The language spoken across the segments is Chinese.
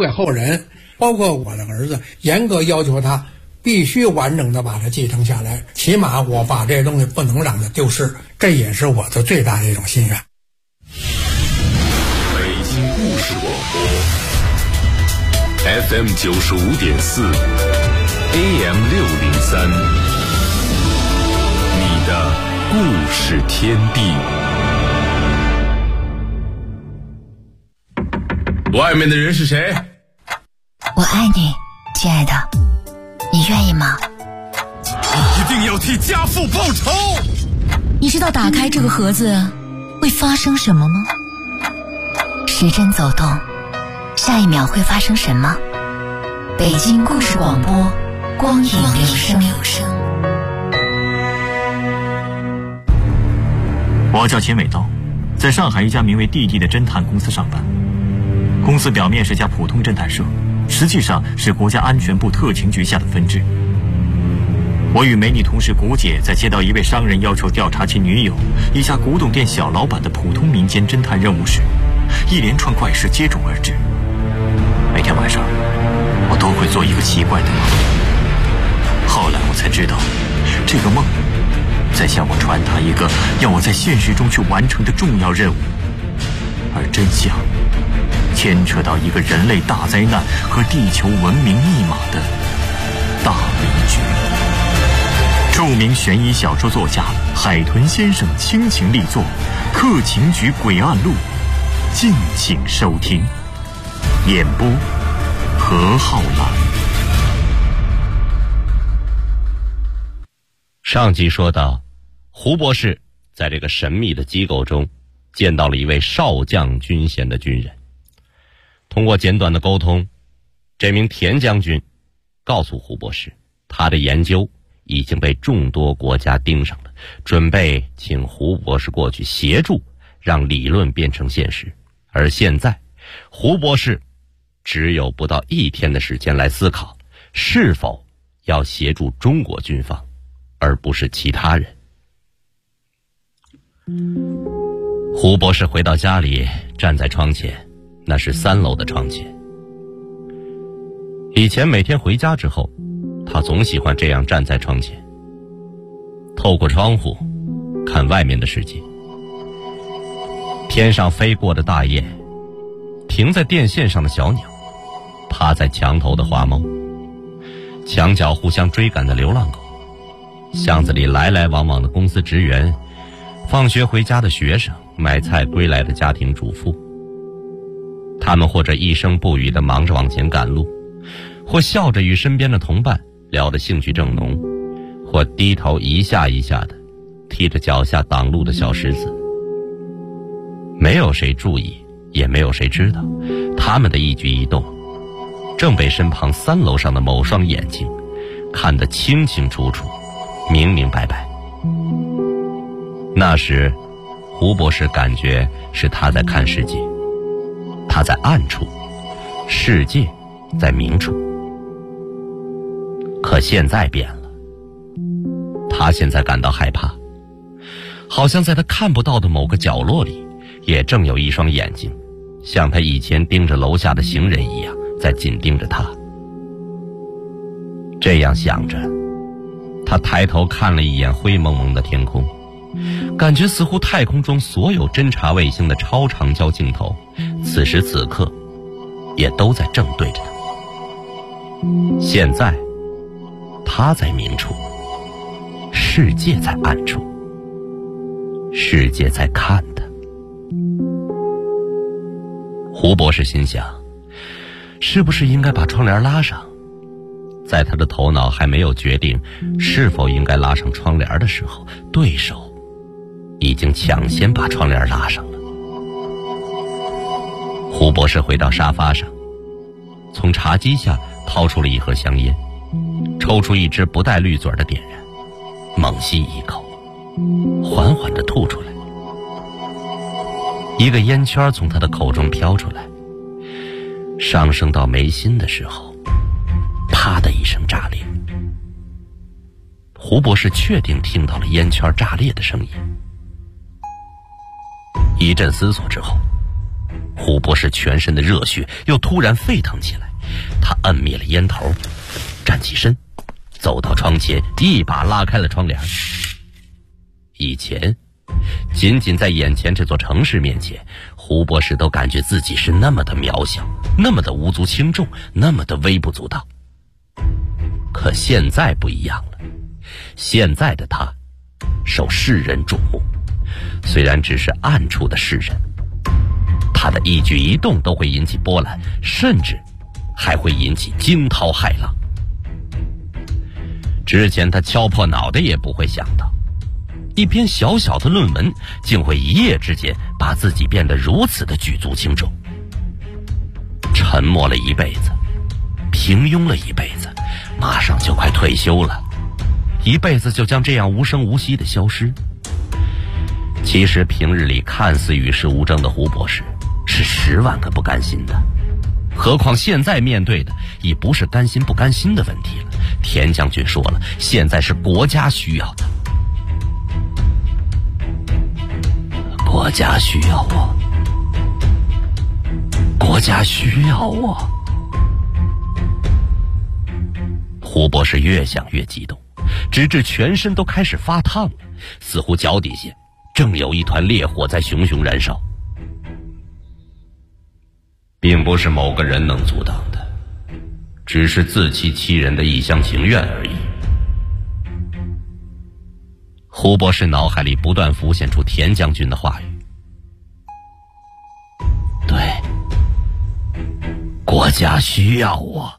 给后人，包括我的儿子，严格要求他必须完整的把它继承下来，起码我把这东西不能让它丢失，这也是我的最大的一种心愿。 北京故事广播 FM 95.4 AM 603，你的故事天地。外面的人是谁？ 我爱你，亲爱的，你愿意吗？ 你一定要替家父报仇！ 你知道打开这个盒子会发生什么吗？时针走动，下一秒会发生什么？北京故事广播，光影留声。 我叫秦伟道，在上海一家名为弟弟的侦探公司上班。公司表面是家普通侦探社，实际上是国家安全部特勤局下的分支。我与美女同事谷姐在接到一位商人要求调查其女友一家古董店小老板的普通民间侦探任务时，一连串怪事接踵而至。每天晚上我都会做一个奇怪的梦，后来我才知道，这个梦在向我传达一个要我在现实中去完成的重要任务，而真相牵扯到一个人类大灾难和地球文明密码的大迷局。著名悬疑小说作家海豚先生倾情力作《特勤局诡案录》，敬请收听。演播何浩然。 上集说到，胡博士在这个神秘的机构中见到了一位少将军衔的军人。通过简短的沟通，这名田将军告诉胡博士，他的研究已经被众多国家盯上了，准备请胡博士过去协助，让理论变成现实。而现在，胡博士只有不到1天的时间来思考，是否要协助中国军方，而不是其他人。胡博士回到家里，站在窗前，那是3楼的窗前。以前每天回家之后，他总喜欢这样站在窗前，透过窗户看外面的世界。天上飞过的大雁，停在电线上的小鸟，趴在墙头的花猫，墙角互相追赶的流浪狗，巷子里来来往往的公司职员，放学回家的学生，买菜归来的家庭主妇。他们或者一声不语地忙着往前赶路，或笑着与身边的同伴聊得兴趣正浓，或低头一下一下的踢着脚下挡路的小石子。没有谁注意，也没有谁知道，他们的一举一动正被身旁3楼上的某双眼睛看得清清楚楚，明明白白。那时胡博士感觉是他在看世界，他在暗处，世界在明处。可现在变了，他现在感到害怕，好像在他看不到的某个角落里，也正有一双眼睛，像他以前盯着楼下的行人一样，在紧盯着他。这样想着，他抬头看了一眼灰蒙蒙的天空，感觉似乎太空中所有侦察卫星的超长焦镜头，此时此刻也都在正对着他。现在他在明处，世界在暗处，世界在看他。胡博士心想，是不是应该把窗帘拉上？在他的头脑还没有决定是否应该拉上窗帘的时候，对手已经抢先把窗帘拉上了。胡博士回到沙发上，从茶几下掏出了一盒香烟，抽出一支不带滤嘴的点燃，猛吸一口，缓缓地吐出来。一个烟圈从他的口中飘出来，上升到眉心的时候，啪的一声炸裂。胡博士确定听到了烟圈炸裂的声音。一阵思索之后， 胡博士全身的热血又突然沸腾起来，他摁灭了烟头，站起身，走到窗前，一把拉开了窗帘。以前仅仅在眼前这座城市面前，胡博士都感觉自己是那么的渺小，那么的无足轻重，那么的微不足道。可现在不一样了，现在的他受世人瞩目，虽然只是暗处的世人，他的一举一动都会引起波澜，甚至还会引起惊涛骇浪。之前他敲破脑袋也不会想到，一篇小小的论文竟会一夜之间把自己变得如此的举足轻重。沉默了一辈子，平庸了一辈子，马上就快退休了，一辈子就将这样无声无息地消失。其实平日里看似与世无争的胡博士是10万个不甘心的，何况现在面对的已不是甘心不甘心的问题了。田将军说了，现在是国家需要的，国家需要我，国家需要我。胡博士越想越激动，直至全身都开始发烫了，似乎脚底下正有一团烈火在熊熊燃烧。并不是某个人能阻挡的，只是自欺欺人的一厢情愿而已。胡博士脑海里不断浮现出田将军的话语，对，国家需要我。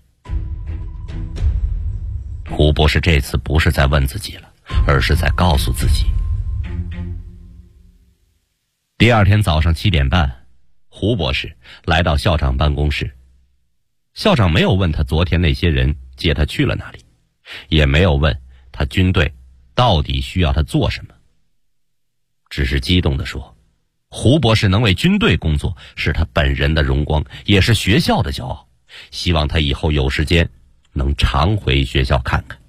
胡博士这次不是在问自己了，而是在告诉自己。第二天早上7点半，胡博士来到校长办公室。校长没有问他昨天那些人接他去了哪里，也没有问他军队到底需要他做什么，只是激动地说，胡博士能为军队工作是他本人的荣光，也是学校的骄傲，希望他以后有时间能常回学校看看。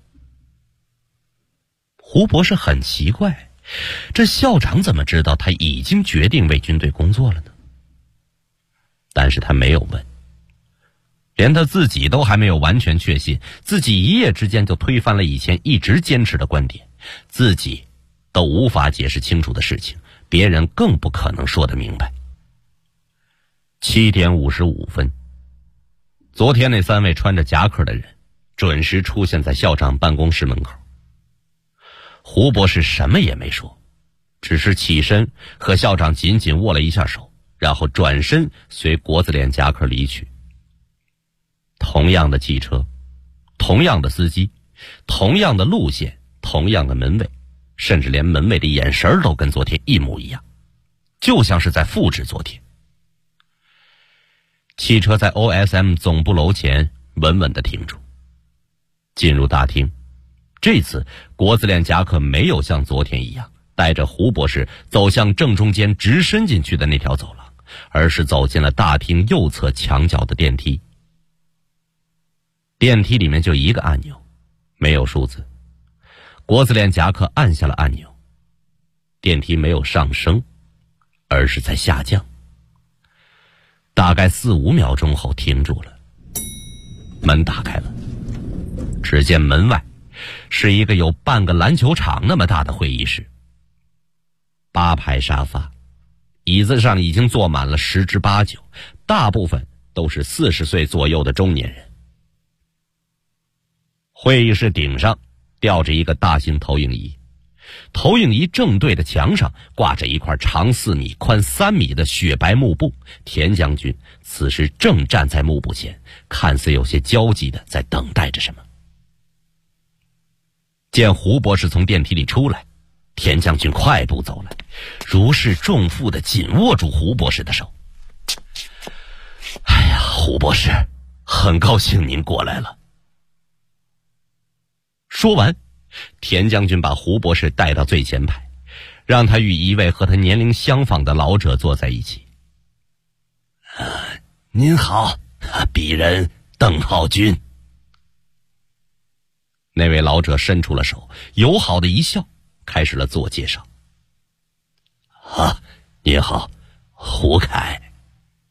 胡博士很奇怪，这校长怎么知道他已经决定为军队工作了呢？但是他没有问，连他自己都还没有完全确信，自己一夜之间就推翻了以前一直坚持的观点，自己都无法解释清楚的事情，别人更不可能说得明白。7点55分，昨天那3位穿着夹克的人准时出现在校长办公室门口。胡博士什么也没说，只是起身和校长紧紧握了一下手，然后转身随国字脸夹克离去。同样的汽车，同样的司机，同样的路线，同样的门卫，甚至连门卫的眼神都跟昨天一模一样，就像是在复制昨天。汽车在 OSM 总部楼前稳稳地停住，进入大厅。这次国字脸夹克没有像昨天一样带着胡博士走向正中间直伸进去的那条走廊，而是走进了大厅右侧墙角的电梯。电梯里面就一个按钮，没有数字。国字脸夹克按下了按钮，电梯没有上升，而是在下降。大概4-5秒钟后停住了，门打开了，只见门外是一个有半个篮球场那么大的会议室，8排沙发，椅子上已经坐满了10之8九，大部分都是40岁左右的中年人。会议室顶上吊着一个大型投影仪，投影仪正对的墙上挂着一块长4米、宽3米的雪白幕布，田将军此时正站在幕布前，看似有些焦急的在等待着什么。见胡博士从电梯里出来，田将军快步走来，如释重负的紧握住胡博士的手。哎呀，胡博士，很高兴您过来了。说完，田将军把胡博士带到最前排，让他与一位和他年龄相仿的老者坐在一起。您好，鄙人邓浩军。那位老者伸出了手，友好的一笑，开始了自我介绍。您好，胡凯。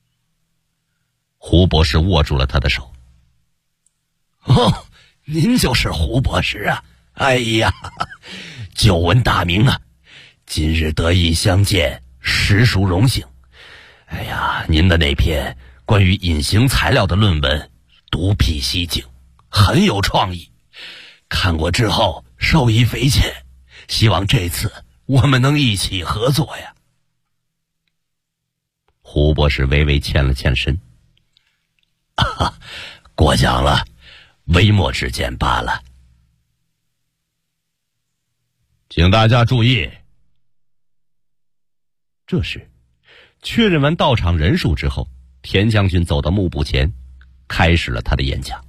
胡博士握住了他的手。哦，您就是胡博士啊！哎呀，久闻大名啊，今日得以相见，实属荣幸。哎呀，您的那篇关于隐形材料的论文独辟蹊径，很有创意，看过之后受益匪浅，希望这次我们能一起合作呀。胡博士微微欠了欠身。过奖了，微末之见罢了。请大家注意。这时确认完到场人数之后，田将军走到幕布前，开始了他的演讲。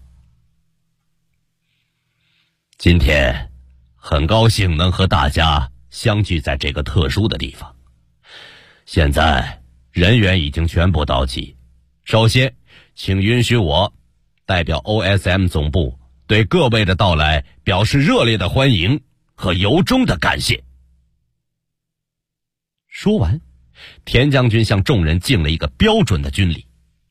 今天很高兴能和大家相聚在这个特殊的地方。现在人员已经全部到齐，首先请允许我代表 OSM 总部对各位的到来表示热烈的欢迎和由衷的感谢。说完，田将军向众人敬了一个标准的军礼。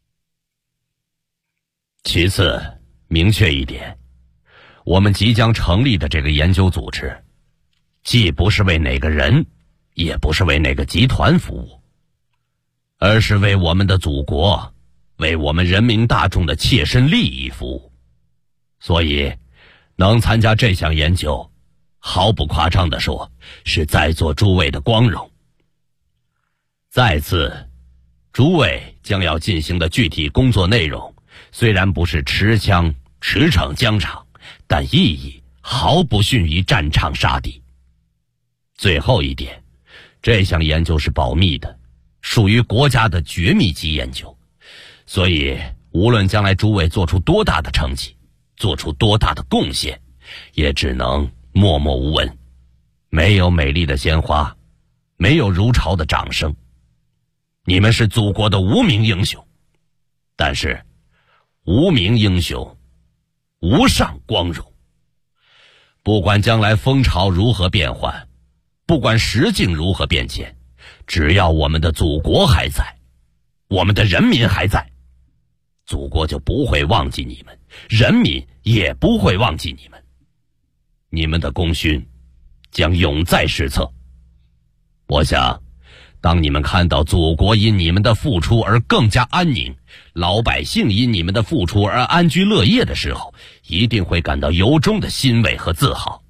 其次，明确一点，我们即将成立的这个研究组织，既不是为哪个人，也不是为哪个集团服务，而是为我们的祖国，为我们人民大众的切身利益服务。所以，能参加这项研究，毫不夸张地说，是在座诸位的光荣。再次，诸位将要进行的具体工作内容，虽然不是持枪驰骋疆场，但意义毫不逊于战场杀敌。最后一点，这项研究是保密的，属于国家的绝密级研究，所以无论将来诸位做出多大的成绩，做出多大的贡献，也只能默默无闻，没有美丽的鲜花，没有如潮的掌声。你们是祖国的无名英雄，但是无名英雄无上光荣。不管将来风潮如何变幻，不管时境如何变迁，只要我们的祖国还在，我们的人民还在，祖国就不会忘记你们，人民也不会忘记你们。你们的功勋将永在史册。我想，当你们看到祖国因你们的付出而更加安宁，老百姓因你们的付出而安居乐业的时候，一定会感到由衷的欣慰和自豪。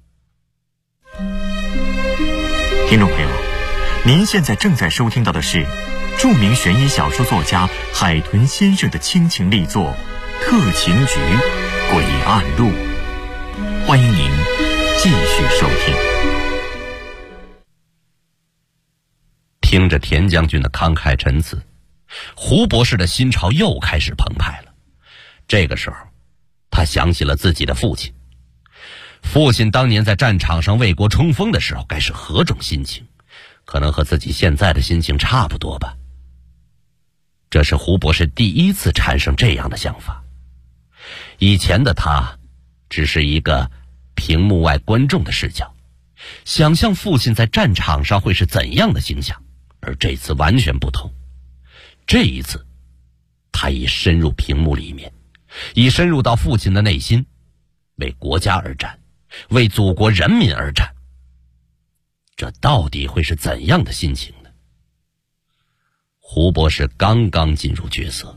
听众朋友，您现在正在收听到的是著名悬疑小说作家海豚先生的倾情力作《特勤局诡案录》，欢迎您继续收听。 听着田将军的慷慨陈词，胡博士的心潮又开始澎湃了。这个时候，他想起了自己的父亲。父亲当年在战场上为国冲锋的时候，该是何种心情？可能和自己现在的心情差不多吧。这是胡博士第一次产生这样的想法。以前的他只是一个屏幕外观众的视角，想象父亲在战场上会是怎样的形象，而这次完全不同。这一次，他已深入屏幕里面，已深入到父亲的内心，为国家而战，为祖国人民而战。这到底会是怎样的心情呢？胡博士刚刚进入角色。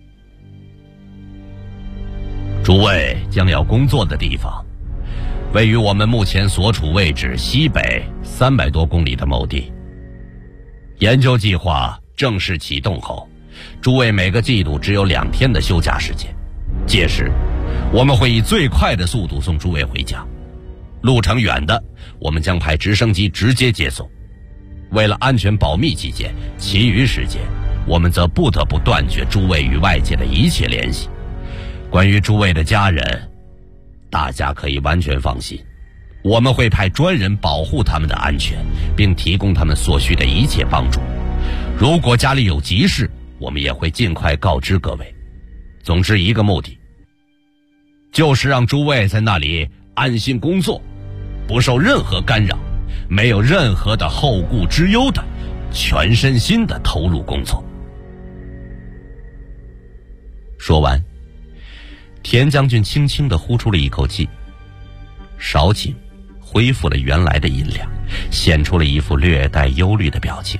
诸位将要工作的地方，位于我们目前所处位置西北300多公里的某地。研究计划正式启动后，诸位每个季度只有2天的休假时间，届时我们会以最快的速度送诸位回家，路程远的我们将派直升机直接接送。为了安全保密起见，其余时间我们则不得不断绝诸位与外界的一切联系。关于诸位的家人，大家可以完全放心，我们会派专人保护他们的安全，并提供他们所需的一切帮助。如果家里有急事，我们也会尽快告知各位。总之一个目的，就是让诸位在那里安心工作，不受任何干扰，没有任何的后顾之忧的，全身心的投入工作。 说完，田将军轻轻地呼出了一口气，韶景恢复了原来的音量，显出了一副略带忧虑的表情。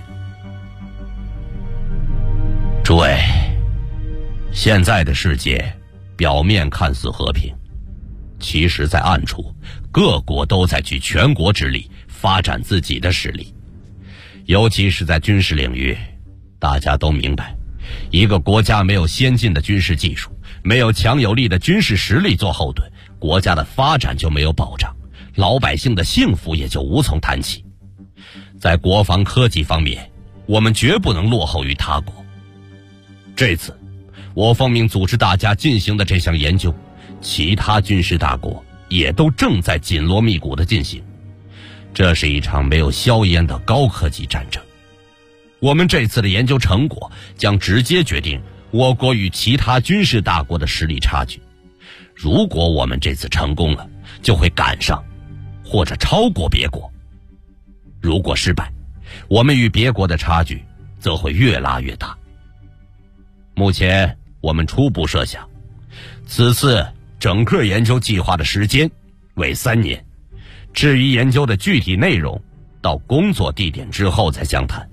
诸位，现在的世界表面看似和平，其实在暗处各国都在举全国之力发展自己的实力，尤其是在军事领域，大家都明白，一个国家没有先进的军事技术，没有强有力的军事实力做后盾，国家的发展就没有保障，老百姓的幸福也就无从谈起。在国防科技方面，我们绝不能落后于他国。这次我奉命组织大家进行的这项研究，其他军事大国也都正在紧锣密鼓地进行。这是一场没有硝烟的高科技战争。我们这次的研究成果将直接决定我国与其他军事大国的实力差距。如果我们这次成功了，就会赶上或者超过别国；如果失败，我们与别国的差距则会越拉越大。目前我们初步设想，此次整个研究计划的时间为3年，至于研究的具体内容，到工作地点之后再详谈。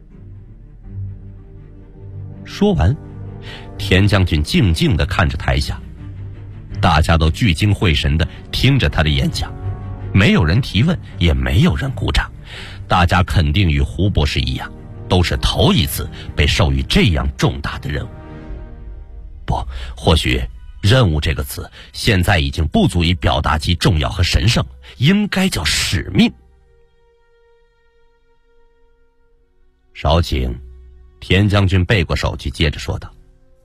说完，田将军静静地看着台下，大家都聚精会神地听着他的演讲，没有人提问，也没有人鼓掌。大家肯定与胡博士一样，都是头一次被授予这样重大的任务。不，或许任务这个词现在已经不足以表达其重要和神圣，应该叫使命。少顷，田将军背过手去，接着说道：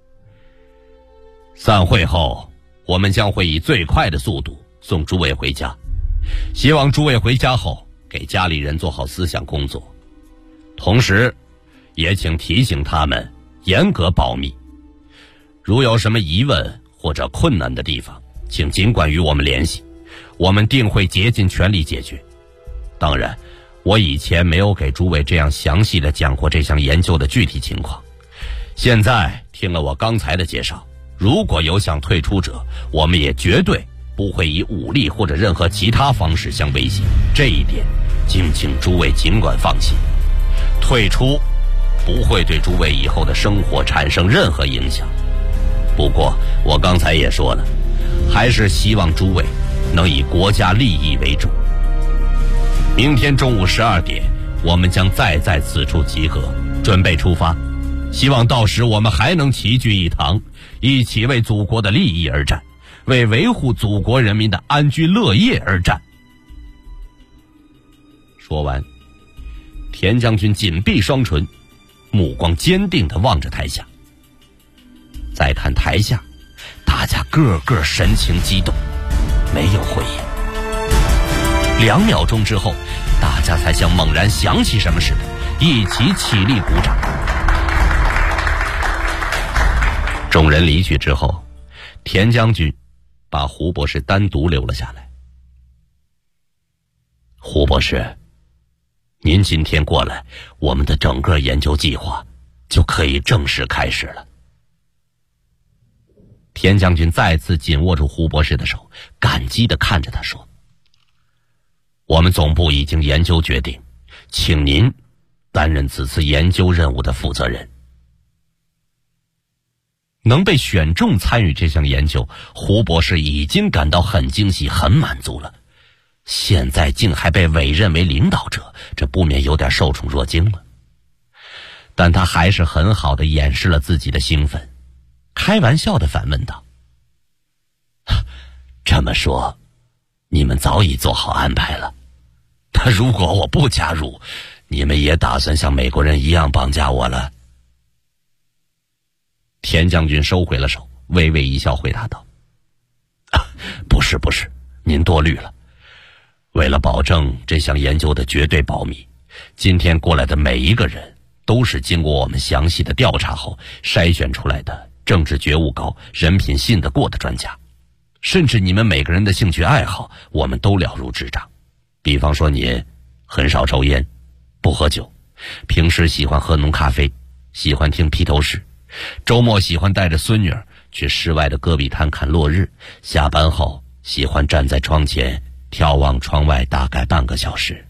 散会后，我们将会以最快的速度送诸位回家，希望诸位回家后给家里人做好思想工作，同时也请提醒他们严格保密。如有什么疑问或者困难的地方，请尽管与我们联系，我们定会竭尽全力解决。当然，我以前没有给诸位这样详细的讲过这项研究的具体情况，现在听了我刚才的介绍，如果有想退出者，我们也绝对不会以武力或者任何其他方式相威胁，这一点敬请诸位尽管放心。退出不会对诸位以后的生活产生任何影响。不过我刚才也说了，还是希望诸位能以国家利益为主。明天中午12点，我们将再在此处集合，准备出发。希望到时我们还能齐聚一堂，一起为祖国的利益而战，为维护祖国人民的安居乐业而战。说完，田将军紧闭双唇，目光坚定地望着台下。再看台下，大家个个神情激动，没有回应。2秒钟之后，大家才像猛然想起什么似的，一起起立鼓掌。众人离去之后，田将军把胡博士单独留了下来。胡博士，您今天过来，我们的整个研究计划就可以正式开始了。田将军再次紧握住胡博士的手，感激地看着他说：我们总部已经研究决定，请您担任此次研究任务的负责人。能被选中参与这项研究，胡博士已经感到很惊喜，很满足了。现在竟还被委任为领导者，这不免有点受宠若惊了。但他还是很好地掩饰了自己的兴奋，开玩笑地反问道：这么说，你们早已做好安排了？那如果我不加入，你们也打算像美国人一样绑架我了？田将军收回了手，微微一笑回答道：不是，您多虑了。为了保证这项研究的绝对保密，今天过来的每一个人都是经过我们详细的调查后筛选出来的政治觉悟高、人品信得过的专家。甚至你们每个人的兴趣爱好，我们都了如指掌。比方说您很少抽烟，不喝酒，平时喜欢喝浓咖啡，喜欢听披头士，周末喜欢带着孙女儿去室外的戈壁滩看落日，下班后喜欢站在窗前眺望窗外大概半个小时。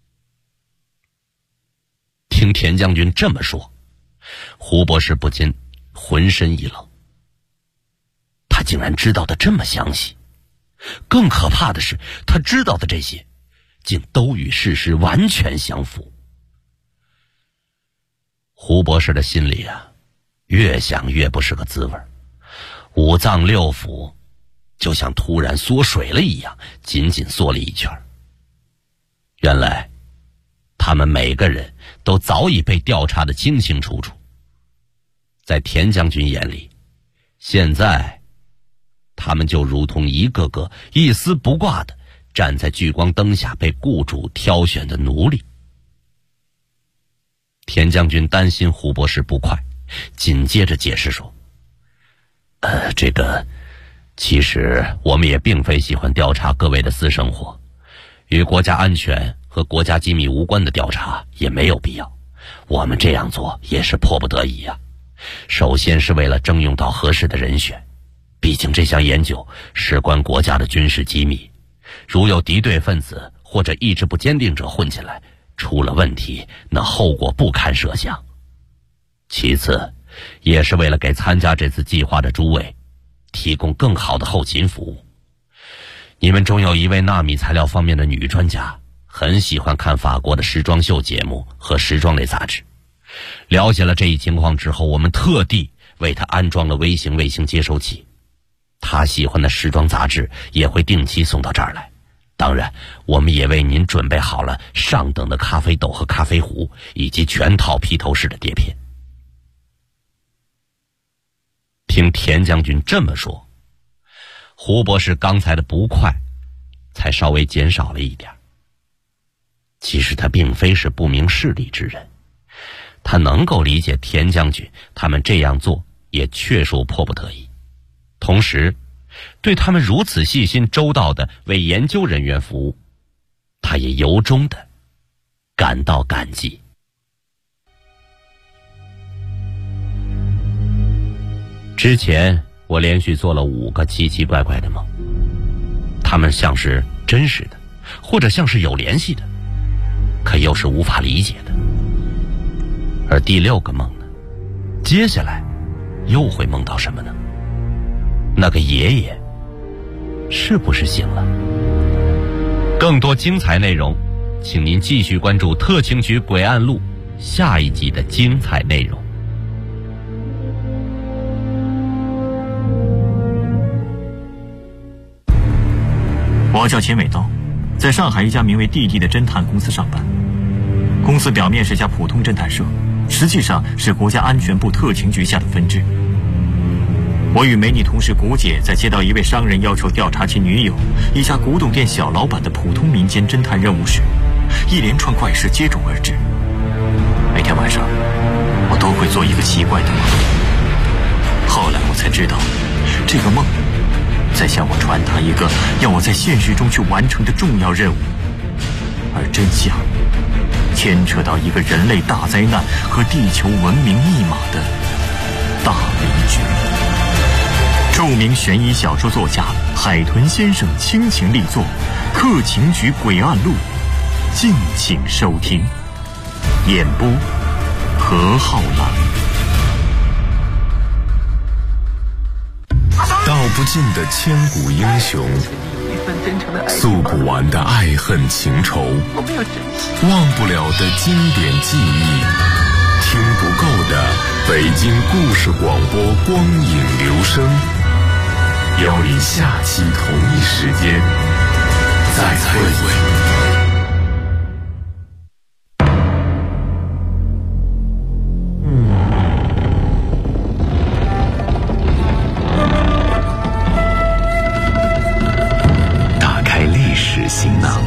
听田将军这么说，胡博士不禁浑身一冷。他竟然知道的这么详细，更可怕的是，他知道的这些竟都与事实完全相符。胡博士的心里啊，越想越不是个滋味，五脏六腑就像突然缩水了一样，紧紧缩了一圈。原来他们每个人都早已被调查得清清楚楚。在田将军眼里，现在他们就如同一个个一丝不挂的站在聚光灯下被雇主挑选的奴隶。田将军担心胡博士不快，紧接着解释说，其实我们也并非喜欢调查各位的私生活，与国家安全和国家机密无关的调查也没有必要，我们这样做也是迫不得已啊。首先是为了征用到合适的人选，毕竟这项研究事关国家的军事机密，如有敌对分子或者意志不坚定者混进来，出了问题，那后果不堪设想。其次也是为了给参加这次计划的诸位提供更好的后勤服务。你们中有一位纳米材料方面的女专家，很喜欢看法国的时装秀节目和时装类杂志。了解了这一情况之后，我们特地为她安装了微型卫星接收器，她喜欢的时装杂志也会定期送到这儿来。当然，我们也为您准备好了上等的咖啡豆和咖啡壶，以及全套披头士的碟片。听田将军这么说，胡博士刚才的不快才稍微减少了一点。其实他并非是不明事理之人，他能够理解田将军他们这样做也确属迫不得已，同时对他们如此细心周到的为研究人员服务，他也由衷的感到感激。之前我连续做了5个奇奇怪怪的梦，它们像是真实的，或者像是有联系的，可又是无法理解的。而第6个梦呢，接下来又会梦到什么呢？那个爷爷是不是醒了？更多精彩内容，请您继续关注《特情局诡案录》下一集的精彩内容。 我叫钱伟道，在上海一家名为弟弟的侦探公司上班。公司表面是家普通侦探社，实际上是国家安全部特情局下的分支。我与美女同事古姐在接到一位商人要求调查其女友一家古董店小老板的普通民间侦探任务时，一连串怪事接踵而至。每天晚上我都会做一个奇怪的梦，后来我才知道，这个梦在向我传达一个要我在现实中去完成的重要任务，而真相牵扯到一个人类大灾难和地球文明密码的大离局。著名悬疑小说作家海豚先生倾情力作《特情局诡案录》，敬请收听。演播何浩然。 道不尽的千古英雄，诉不完的爱恨情仇，忘不了的经典记忆，听不够的北京故事广播光影留声。邀你下期同一时间再会。行囊，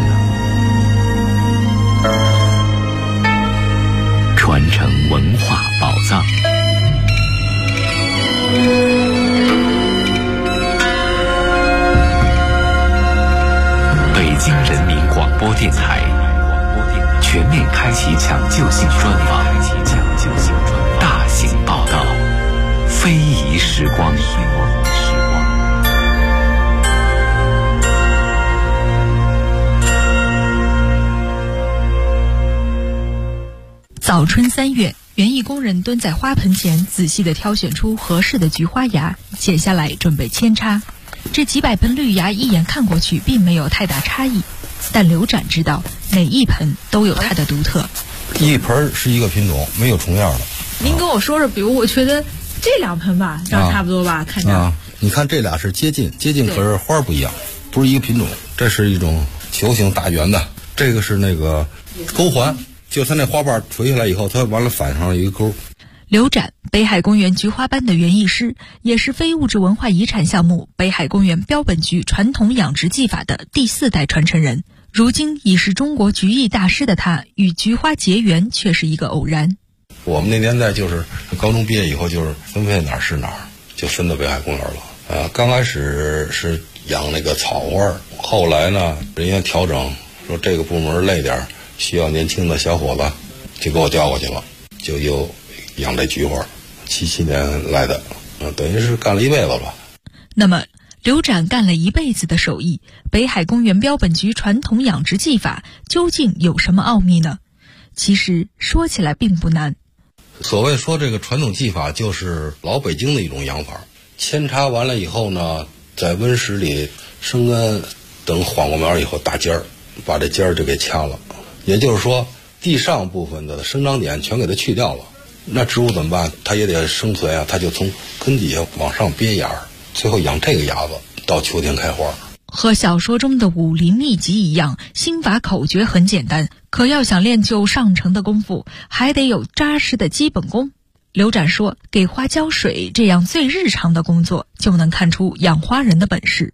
传承文化宝藏。北京人民广播电台全面开启抢救性专访，大型报道，非遗时光。 早春3月，园艺工人蹲在花盆前，仔细地挑选出合适的菊花芽，剪下来准备扦插。这几百盆绿芽一眼看过去并没有太大差异，但刘展知道每一盆都有它的独特。 一盆是一个品种，没有重样的。 您跟我说说，比如我觉得这2盆吧，长差不多吧，看着。 你看这俩是接近，可是花不一样，不是一个品种。这是一种球形大圆的，这个是那个钩环，就它那花瓣垂下来以后，它完了反上一个钩。 刘展，北海公园菊花班的园艺师，也是非物质文化遗产项目北海公园标本局传统养殖技法的第4代传承人。如今已是中国菊艺大师的他，与菊花结缘却是一个偶然。 我们那年代就是高中毕业以后，就是分配哪儿是哪儿，就分到北海公园了。刚开始是养那个草花，后来呢，人家调整说这个部门累点，需要年轻的小伙子，就给我调过去了，就又养这菊花。77年来的，等于是干了一辈子吧。 那么刘展干了一辈子的手艺，北海公园标本局传统养殖技法究竟有什么奥秘呢？其实说起来并不难。 所谓说这个传统技法，就是老北京的一种养法。扦插完了以后呢，在温室里生根，等缓过苗以后打尖儿，把这尖儿就给掐了。也就是说，地上部分的生长点全给它去掉了。那植物怎么办？它也得生存啊，它就从根底下往上憋芽儿，最后养这个芽子，到秋天开花。 和小说中的武林秘籍一样，心法口诀很简单，可要想练就上乘的功夫，还得有扎实的基本功。刘展说，给花浇水这样最日常的工作，就能看出养花人的本事。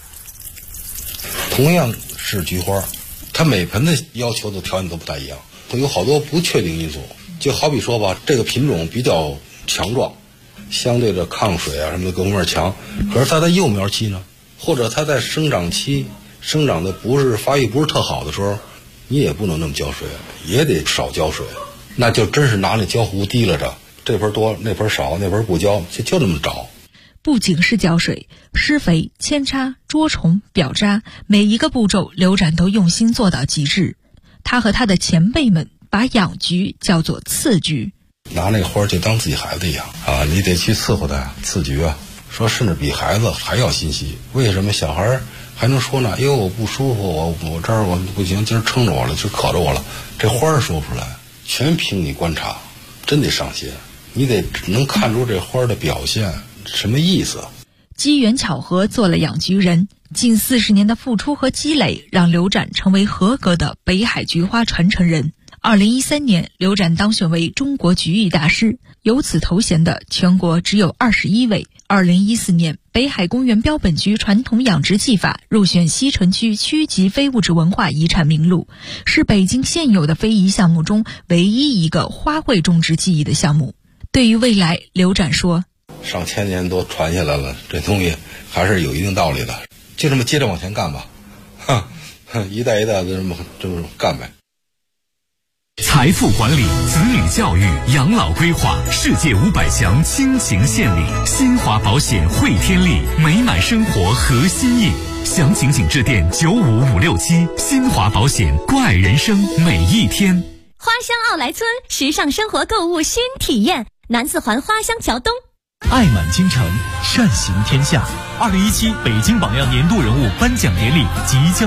同样是菊花，它每盆的要求的条件都不太一样，它有好多不确定因素。就好比说吧，这个品种比较强壮，相对的抗水啊什么的各方面强，可是它在幼苗期呢，或者它在生长期生长的不是发育不是特好的时候，你也不能那么浇水，也得少浇水，那就真是拿那浇壶提了着，这盆多那盆少，那盆不浇，就这么着。 不仅是浇水、施肥、扦插、捉虫、表扎，每一个步骤刘展都用心做到极致。他和他的前辈们把养菊叫做次菊， 拿那个花就当自己孩子一样啊，你得去伺候它呀，次菊啊，说甚至比孩子还要心细。为什么小孩还能说呢？因为我不舒服，我这儿我不行，今儿撑着我了，就渴着我了。这花儿说不出来，全凭你观察，真得上心，你得能看出这花的表现什么意思。 机缘巧合做了养菊人，近40年的付出和积累，让刘展成为合格的北海菊花传承人。2013年，刘展当选为中国菊艺大师，有此头衔的全国只有21位。2014年，北海公园标本局传统养殖技法入选西城区区级非物质文化遗产名录，是北京现有的非遗项目中唯一一个花卉种植技艺的项目。对于未来，刘展说， 上千年都传下来了，这东西还是有一定道理的，就这么接着往前干吧，一代一代的这么干呗。 财富管理、子女教育、养老规划，世界500强倾情献礼，新华保险汇天利，美满生活核心印。详情请致电95567，新华保险，关爱人生每一天。 花乡奥莱村，时尚生活购物新体验，南四环花乡桥东。 爱满京城，善行天下。2017北京榜样年度人物颁奖典礼即将